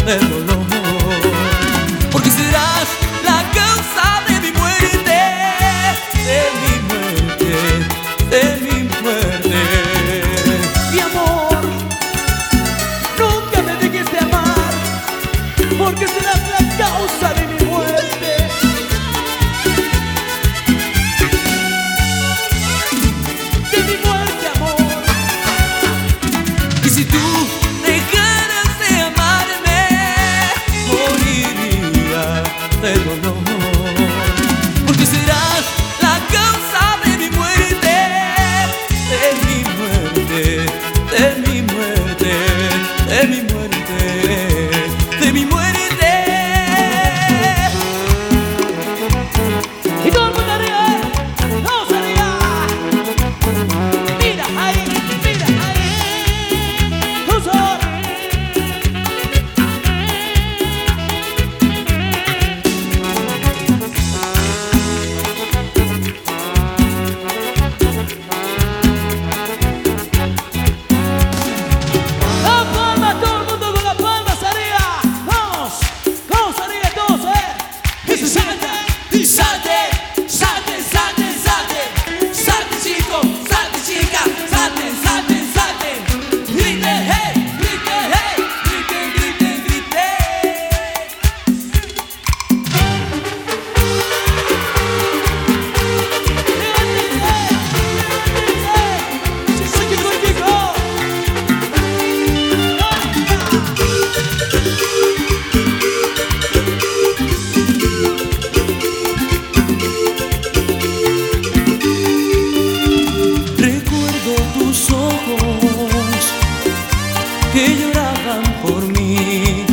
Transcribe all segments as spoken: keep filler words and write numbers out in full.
de dolor, porque serás la causa de mi muerte, de mi muerte, de mi muerte. Mi amor, nunca me dejes de amar, porque serás la causa de mi muerte. De mi muerte, amor. Y si tú dejaras de amarme, moriría de dolor, porque serás la causa de mi muerte, de mi muerte, de mi muerte, de mi muerte, de mi muerte. Y todo el mundo arriba, ¿eh? ¡Vamos arriba! Mira ahí, mira ahí. ¡Uso! ¡La palma, todo el mundo con las palmas arriba! ¡Vamos! ¡Vamos arriba todos, eh! ¡Y salte! ¡Y salte! ¡Salte, salte, salte! ¡Salte, chico! ¡Salte, chica! ¡Salte, salte, salte! ¡Grite, hey! ¡Grite, hey! ¡Grite, grite, grite! ¡Chico, chico, chico! Recuerdo tus ojos que lloraban por mí.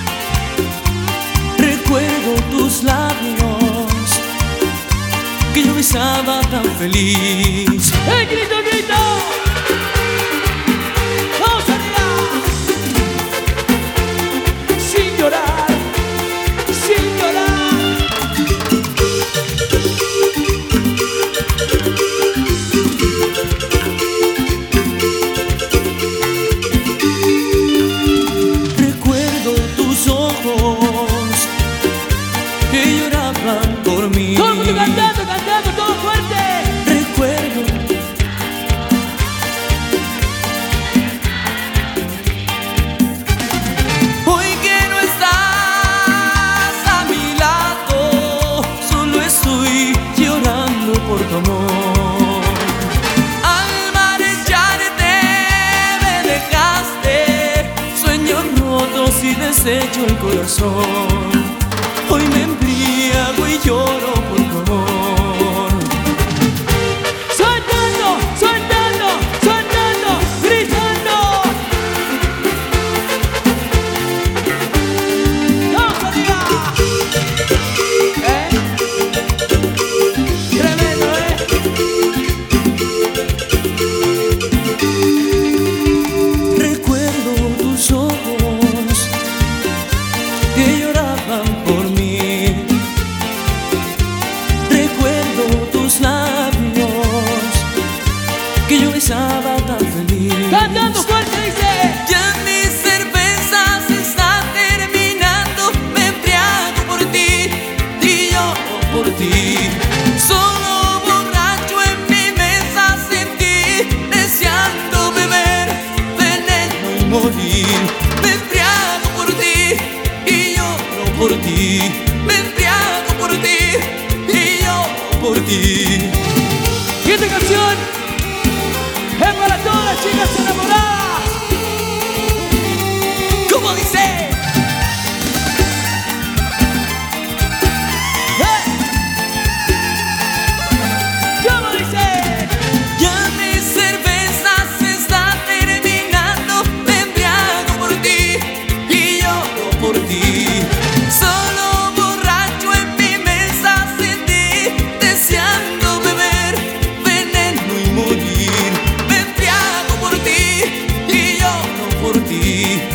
Recuerdo tus labios que yo besaba tan feliz. ¡Eh, grito, grito! ¡Vamos arriba! Sin llorar, sin llorar. Recuerdo tus ojos que lloraban por mí. Todo el mundo cantando, cantando, todo fuerte. Recuerdo hoy que no estás a mi lado, solo estoy llorando por tu amor. Al marcharte me dejaste sueños rotos y desecho el corazón. Hoy me embriago y lloro por tu amor. Soltando, soltando, soltando, gritando. ¡Vamos arriba! ¿Eh? Tremendo, ¿eh? Recuerdo tus ojos que lloraban por mí. Recuerdo tus labios que yo besaba tan feliz. Cantando fuerte, dice. Ya mi cerveza se está terminando, me embriago por ti y yo por ti. Solo borracho en mi mesa sentí, deseando beber veneno y morir. Me embriago por ti y lloro por ti. Me embriago por ti y yo por ti. Y esta canción es para todas las chicas enamoradas. ¿Cómo dice? ¡Eh! ¿Cómo dice? Ya mi cerveza se está terminando, me embriago por ti y lloro por ti. Solo borracho en mi mesa sentí, deseando beber veneno y morir. Me embriago por ti y lloro por ti.